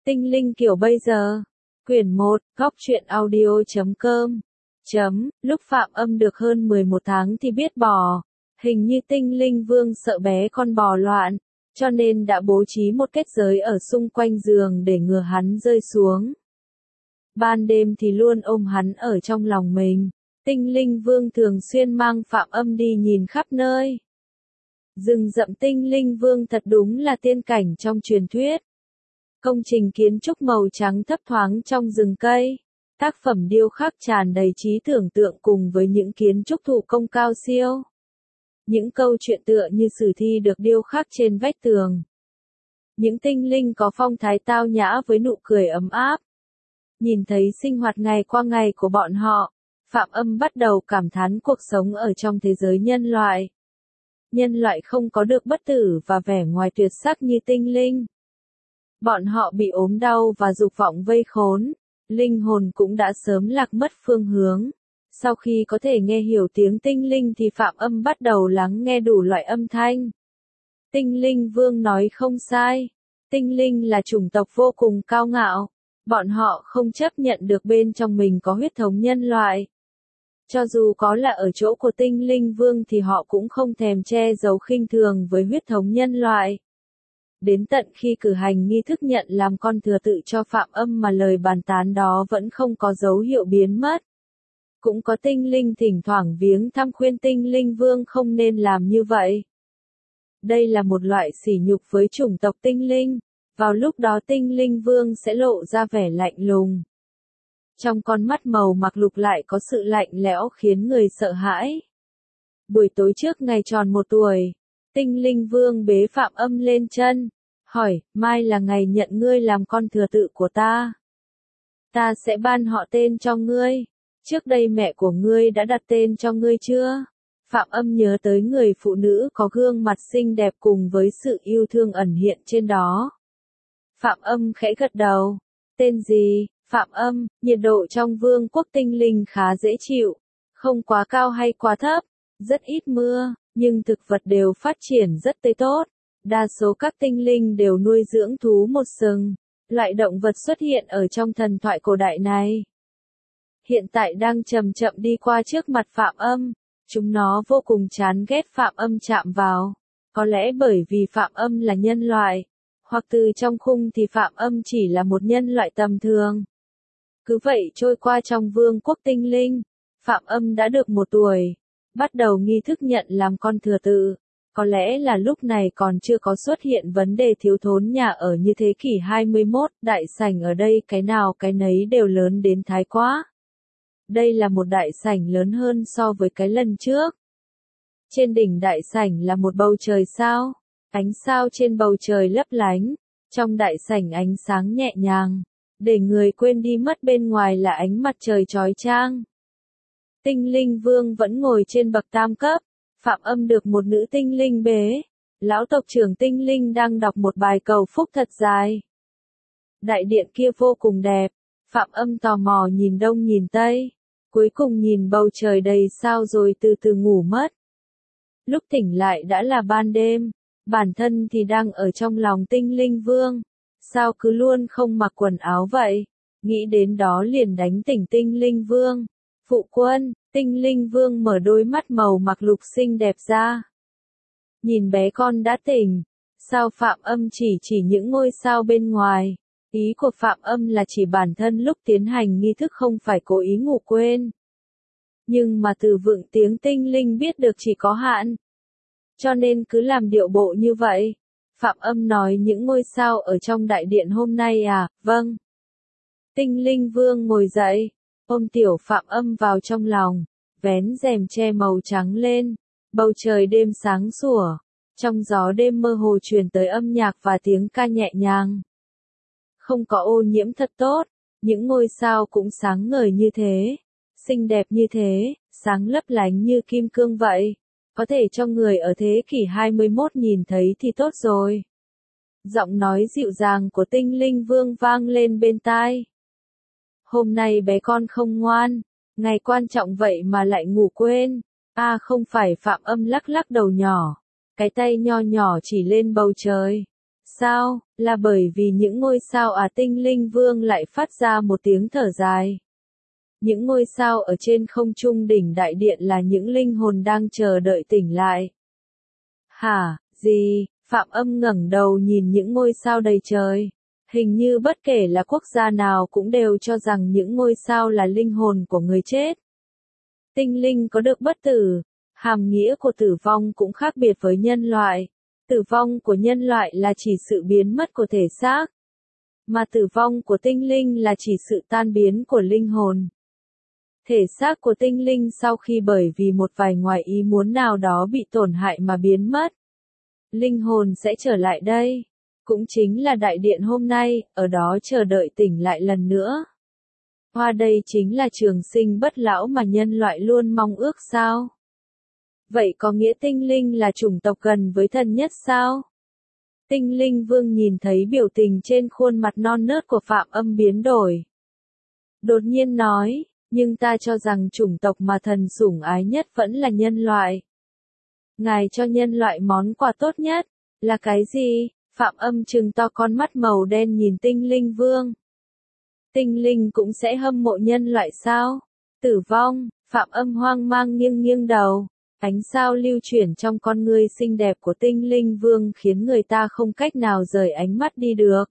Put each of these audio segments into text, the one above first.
Tinh linh kiểu bây giờ. Quyển 1, góc truyện audio.com. Lúc Phạm Âm được hơn 11 tháng thì biết bò. Hình như tinh linh vương sợ bé con bò loạn, cho nên đã bố trí một kết giới ở xung quanh giường để ngừa hắn rơi xuống. Ban đêm thì luôn ôm hắn ở trong lòng mình. Tinh linh vương thường xuyên mang Phạm Âm đi nhìn khắp nơi. Rừng rậm tinh linh vương thật đúng là tiên cảnh trong truyền thuyết. Công trình kiến trúc màu trắng thấp thoáng trong rừng cây. Tác phẩm điêu khắc tràn đầy trí tưởng tượng cùng với những kiến trúc thủ công cao siêu. Những câu chuyện tựa như sử thi được điêu khắc trên vách tường. Những tinh linh có phong thái tao nhã với nụ cười ấm áp. Nhìn thấy sinh hoạt ngày qua ngày của bọn họ, Phạm Âm bắt đầu cảm thán cuộc sống ở trong thế giới nhân loại. Nhân loại không có được bất tử và vẻ ngoài tuyệt sắc như tinh linh. Bọn họ bị ốm đau và dục vọng vây khốn, linh hồn cũng đã sớm lạc mất phương hướng. Sau khi có thể nghe hiểu tiếng tinh linh thì Phạm Âm bắt đầu lắng nghe đủ loại âm thanh. Tinh linh vương nói không sai. Tinh linh là chủng tộc vô cùng cao ngạo. Bọn họ không chấp nhận được bên trong mình có huyết thống nhân loại. Cho dù có là ở chỗ của tinh linh vương thì họ cũng không thèm che giấu khinh thường với huyết thống nhân loại. Đến tận khi cử hành nghi thức nhận làm con thừa tự cho Phạm Âm mà lời bàn tán đó vẫn không có dấu hiệu biến mất. Cũng có tinh linh thỉnh thoảng viếng thăm khuyên tinh linh vương không nên làm như vậy. Đây là một loại sỉ nhục với chủng tộc tinh linh. Vào lúc đó tinh linh vương sẽ lộ ra vẻ lạnh lùng. Trong con mắt màu mặc lục lại có sự lạnh lẽo khiến người sợ hãi. Buổi tối trước ngày tròn 1 tuổi, tinh linh vương bế Phạm Âm lên chân, hỏi, mai là ngày nhận ngươi làm con thừa tự của ta. Ta sẽ ban họ tên cho ngươi. Trước đây mẹ của ngươi đã đặt tên cho ngươi chưa? Phạm Âm nhớ tới người phụ nữ có gương mặt xinh đẹp cùng với sự yêu thương ẩn hiện trên đó. Phạm Âm khẽ gật đầu. Tên gì? Phạm Âm, nhiệt độ trong vương quốc tinh linh khá dễ chịu. Không quá cao hay quá thấp. Rất ít mưa, nhưng thực vật đều phát triển rất tươi tốt. Đa số các tinh linh đều nuôi dưỡng thú một sừng. Loại động vật xuất hiện ở trong thần thoại cổ đại này. Hiện tại đang chậm chậm đi qua trước mặt Phạm Âm. Chúng nó vô cùng chán ghét Phạm Âm chạm vào. Có lẽ bởi vì Phạm Âm là nhân loại. Hoặc từ trong khung thì Phạm Âm chỉ là một nhân loại tầm thường. Cứ vậy trôi qua trong vương quốc tinh linh. Phạm Âm đã được 1 tuổi. Bắt đầu nghi thức nhận làm con thừa tự. Có lẽ là lúc này còn chưa có xuất hiện vấn đề thiếu thốn nhà ở như thế kỷ 21. Đại sảnh ở đây cái nào cái nấy đều lớn đến thái quá. Đây là một đại sảnh lớn hơn so với cái lần trước. Trên đỉnh đại sảnh là một bầu trời sao. Ánh sao trên bầu trời lấp lánh. Trong đại sảnh ánh sáng nhẹ nhàng. Để người quên đi mất bên ngoài là ánh mặt trời chói chang. Tinh linh vương vẫn ngồi trên bậc tam cấp. Phạm Âm được một nữ tinh linh bế. Lão tộc trưởng tinh linh đang đọc một bài cầu phúc thật dài. Đại điện kia vô cùng đẹp. Phạm Âm tò mò nhìn đông nhìn tây. Cuối cùng nhìn bầu trời đầy sao rồi từ từ ngủ mất. Lúc tỉnh lại đã là ban đêm. Bản thân thì đang ở trong lòng tinh linh vương. Sao cứ luôn không mặc quần áo vậy? Nghĩ đến đó liền đánh tỉnh tinh linh vương. Phụ quân, tinh linh vương mở đôi mắt màu mặc lục xinh đẹp ra. Nhìn bé con đã tỉnh. Sao Phạm Âm chỉ những ngôi sao bên ngoài? Ý của Phạm Âm là chỉ bản thân lúc tiến hành nghi thức không phải cố ý ngủ quên. Nhưng mà từ vựng tiếng tinh linh biết được chỉ có hạn. Cho nên cứ làm điệu bộ như vậy. Phạm Âm nói những ngôi sao ở trong đại điện hôm nay à, vâng. Tinh linh vương ngồi dậy, ôm tiểu Phạm Âm vào trong lòng, vén rèm che màu trắng lên, bầu trời đêm sáng sủa, trong gió đêm mơ hồ truyền tới âm nhạc và tiếng ca nhẹ nhàng. Không có ô nhiễm thật tốt, những ngôi sao cũng sáng ngời như thế, xinh đẹp như thế, sáng lấp lánh như kim cương vậy. Có thể cho người ở thế kỷ 21 nhìn thấy thì tốt rồi. Giọng nói dịu dàng của tinh linh vương vang lên bên tai. Hôm nay bé con không ngoan, ngày quan trọng vậy mà lại ngủ quên. Không phải. Phạm Âm lắc lắc đầu nhỏ. Cái tay nho nhỏ chỉ lên bầu trời. sao, là bởi vì những ngôi sao à? Tinh linh vương lại phát ra một tiếng thở dài. Những ngôi sao ở trên không trung đỉnh đại điện là những linh hồn đang chờ đợi tỉnh lại. Hả, gì? Phạm Âm ngẩng đầu nhìn những ngôi sao đầy trời. Hình như bất kể là quốc gia nào cũng đều cho rằng những ngôi sao là linh hồn của người chết. Tinh linh có được bất tử. Hàm nghĩa của tử vong cũng khác biệt với nhân loại. Tử vong của nhân loại là chỉ sự biến mất của thể xác. Mà tử vong của tinh linh là chỉ sự tan biến của linh hồn. Thể xác của tinh linh sau khi bởi vì một vài ngoài ý muốn nào đó bị tổn hại mà biến mất. Linh hồn sẽ trở lại đây. Cũng chính là đại điện hôm nay, ở đó chờ đợi tỉnh lại lần nữa. Hoa đây chính là trường sinh bất lão mà nhân loại luôn mong ước sao? Vậy có nghĩa tinh linh là chủng tộc gần với thần nhất sao? Tinh linh vương nhìn thấy biểu tình trên khuôn mặt non nớt của Phạm Âm biến đổi. Đột nhiên nói, nhưng ta cho rằng chủng tộc mà thần sủng ái nhất vẫn là nhân loại. Ngài cho nhân loại món quà tốt nhất, là cái gì? Phạm Âm trừng to con mắt màu đen nhìn tinh linh vương. Tinh linh cũng sẽ hâm mộ nhân loại sao? Tử vong, Phạm Âm hoang mang nghiêng nghiêng đầu. Ánh sao lưu chuyển trong con ngươi xinh đẹp của tinh linh vương khiến người ta không cách nào rời ánh mắt đi được.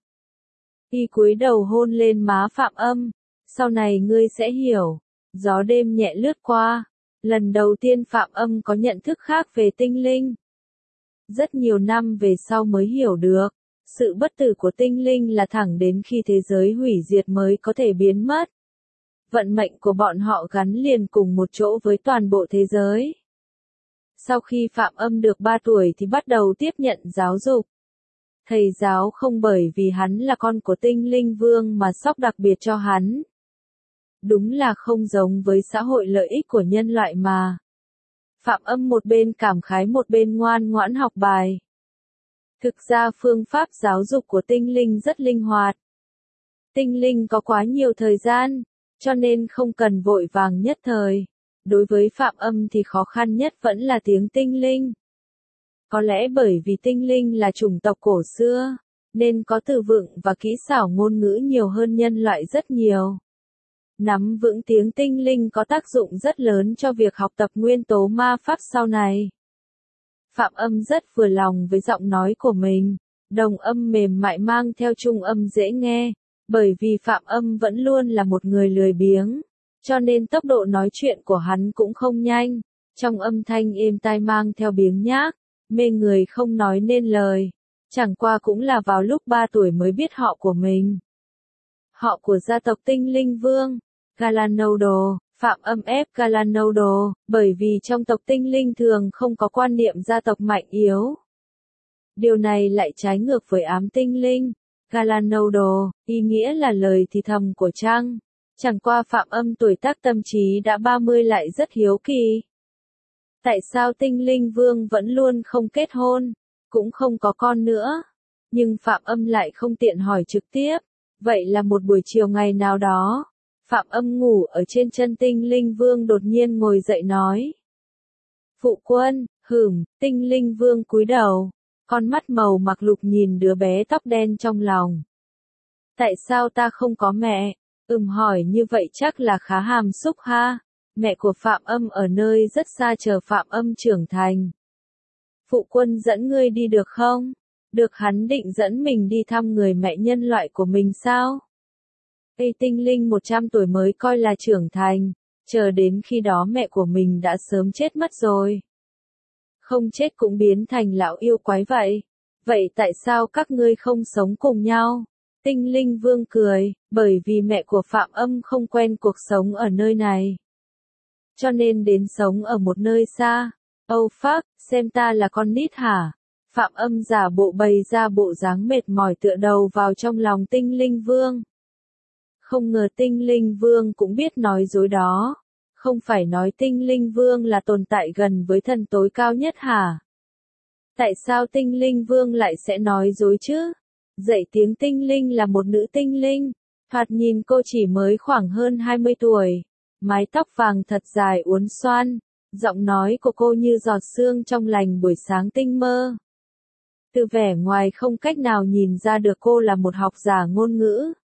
Y cúi đầu hôn lên má Phạm Âm. Sau này ngươi sẽ hiểu. Gió đêm nhẹ lướt qua. Lần đầu tiên Phạm Âm có nhận thức khác về tinh linh. Rất nhiều năm về sau mới hiểu được. Sự bất tử của tinh linh là thẳng đến khi thế giới hủy diệt mới có thể biến mất. Vận mệnh của bọn họ gắn liền cùng một chỗ với toàn bộ thế giới. Sau khi Phạm Âm được 3 tuổi thì bắt đầu tiếp nhận giáo dục. Thầy giáo không bởi vì hắn là con của tinh linh vương mà sóc đặc biệt cho hắn. Đúng là không giống với xã hội lợi ích của nhân loại mà. Phạm Âm một bên cảm khái một bên ngoan ngoãn học bài. Thực ra phương pháp giáo dục của tinh linh rất linh hoạt. Tinh linh có quá nhiều thời gian, cho nên không cần vội vàng nhất thời. Đối với Phạm Âm thì khó khăn nhất vẫn là tiếng tinh linh. Có lẽ bởi vì tinh linh là chủng tộc cổ xưa, nên có từ vựng và kỹ xảo ngôn ngữ nhiều hơn nhân loại rất nhiều. Nắm vững tiếng tinh linh có tác dụng rất lớn cho việc học tập nguyên tố ma pháp sau này. Phạm Âm rất vừa lòng với giọng nói của mình, đồng âm mềm mại mang theo trung âm dễ nghe, bởi vì Phạm Âm vẫn luôn là một người lười biếng, cho nên tốc độ nói chuyện của hắn cũng không nhanh, trong âm thanh êm tai mang theo biếng nhác, mê người không nói nên lời, chẳng qua cũng là vào lúc 3 tuổi mới biết họ của mình. Họ của gia tộc tinh linh vương, Galanodo. Phạm Âm ép Galanodo, bởi vì trong tộc tinh linh thường không có quan niệm gia tộc mạnh yếu. Điều này lại trái ngược với ám tinh linh. Galanodo, ý nghĩa là lời thì thầm của trăng. Chẳng qua Phạm Âm tuổi tác tâm trí đã 30 lại rất hiếu kỳ. Tại sao tinh linh vương vẫn luôn không kết hôn, cũng không có con nữa? Nhưng Phạm Âm lại không tiện hỏi trực tiếp. Vậy là một buổi chiều ngày nào đó. Phạm Âm ngủ ở trên chân tinh linh vương đột nhiên ngồi dậy nói. Phụ quân, tinh linh vương cúi đầu, con mắt màu mặc lục nhìn đứa bé tóc đen trong lòng. Tại sao ta không có mẹ? Hỏi như vậy chắc là khá hàm xúc ha. Mẹ của Phạm Âm ở nơi rất xa chờ Phạm Âm trưởng thành. Phụ quân dẫn ngươi đi được không? Được, hắn định dẫn mình đi thăm người mẹ nhân loại của mình sao? Tinh linh 100 tuổi mới coi là trưởng thành, chờ đến khi đó mẹ của mình đã sớm chết mất rồi. Không chết cũng biến thành lão yêu quái vậy. Vậy tại sao các ngươi không sống cùng nhau? Tinh linh vương cười, bởi vì mẹ của Phạm Âm không quen cuộc sống ở nơi này. Cho nên đến sống ở một nơi xa. Oh fuck, xem ta là con nít hả? Phạm Âm giả bộ bày ra bộ dáng mệt mỏi tựa đầu vào trong lòng tinh linh vương. Không ngờ tinh linh vương cũng biết nói dối đó. Không phải nói tinh linh vương là tồn tại gần với thần tối cao nhất hả? Tại sao tinh linh vương lại sẽ nói dối chứ? Dạy tiếng tinh linh là một nữ tinh linh. Thoạt nhìn cô chỉ mới khoảng hơn 20 tuổi. Mái tóc vàng thật dài uốn xoăn. Giọng nói của cô như giọt sương trong lành buổi sáng tinh mơ. Từ vẻ ngoài không cách nào nhìn ra được cô là một học giả ngôn ngữ.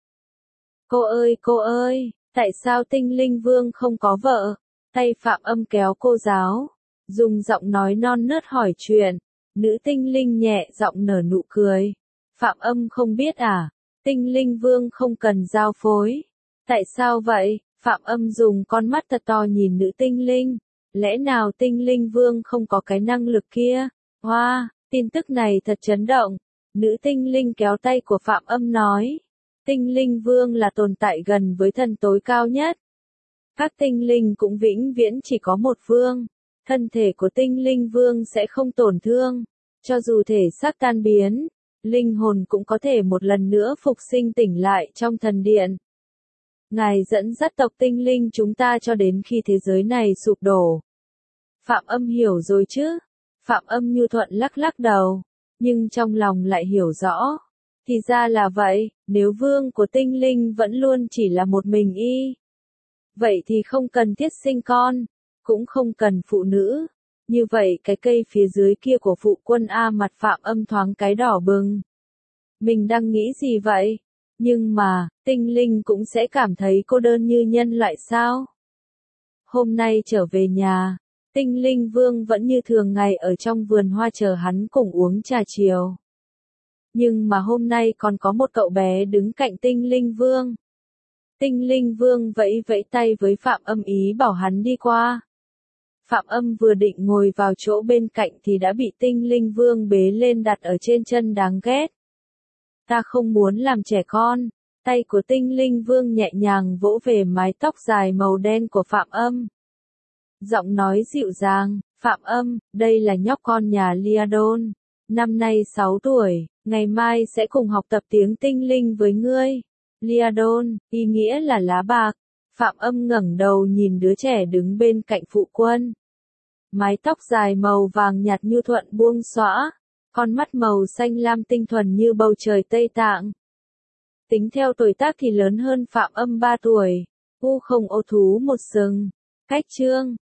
Cô ơi, tại sao Tinh Linh Vương không có vợ? Tay Phạm Âm kéo cô giáo, dùng giọng nói non nớt hỏi chuyện. Nữ tinh linh nhẹ giọng nở nụ cười. Phạm Âm không biết à? Tinh Linh Vương không cần giao phối. Tại sao vậy? Phạm Âm dùng con mắt thật to nhìn nữ tinh linh. Lẽ nào Tinh Linh Vương không có cái năng lực kia? Wow, tin tức này thật chấn động. Nữ tinh linh kéo tay của Phạm Âm nói. Tinh Linh Vương là tồn tại gần với thần tối cao nhất. Các tinh linh cũng vĩnh viễn chỉ có một vương. Thân thể của Tinh Linh Vương sẽ không tổn thương. Cho dù thể xác tan biến, linh hồn cũng có thể một lần nữa phục sinh tỉnh lại trong thần điện. Ngài dẫn dắt tộc tinh linh chúng ta cho đến khi thế giới này sụp đổ. Phạm Âm hiểu rồi chứ? Phạm Âm nhu thuận lắc lắc đầu, nhưng trong lòng lại hiểu rõ. Thì ra là vậy, nếu vương của tinh linh vẫn luôn chỉ là một mình y. Vậy thì không cần thiết sinh con, cũng không cần phụ nữ. Như vậy cái cây phía dưới kia của phụ quân A mặt Phạm Âm thoáng cái đỏ bừng. Mình đang nghĩ gì vậy? Nhưng mà, tinh linh cũng sẽ cảm thấy cô đơn như nhân loại sao? Hôm nay trở về nhà, Tinh Linh Vương vẫn như thường ngày ở trong vườn hoa chờ hắn cùng uống trà chiều. Nhưng mà hôm nay còn có một cậu bé đứng cạnh Tinh Linh Vương. Tinh Linh Vương vẫy vẫy tay với Phạm Âm ý bảo hắn đi qua. Phạm Âm vừa định ngồi vào chỗ bên cạnh thì đã bị Tinh Linh Vương bế lên đặt ở trên chân đáng ghét. Ta không muốn làm trẻ con. Tay của Tinh Linh Vương nhẹ nhàng vỗ về mái tóc dài màu đen của Phạm Âm. Giọng nói dịu dàng, Phạm Âm, đây là nhóc con nhà Liadon. Năm nay 6 tuổi, ngày mai sẽ cùng học tập tiếng tinh linh với ngươi. Liadon, ý nghĩa là lá bạc. Phạm Âm ngẩng đầu nhìn đứa trẻ đứng bên cạnh phụ quân. Mái tóc dài màu vàng nhạt nhu thuận buông xõa, con mắt màu xanh lam tinh thuần như bầu trời Tây Tạng. Tính theo tuổi tác thì lớn hơn Phạm Âm 3 tuổi. U không ô thú một sừng. Cách chương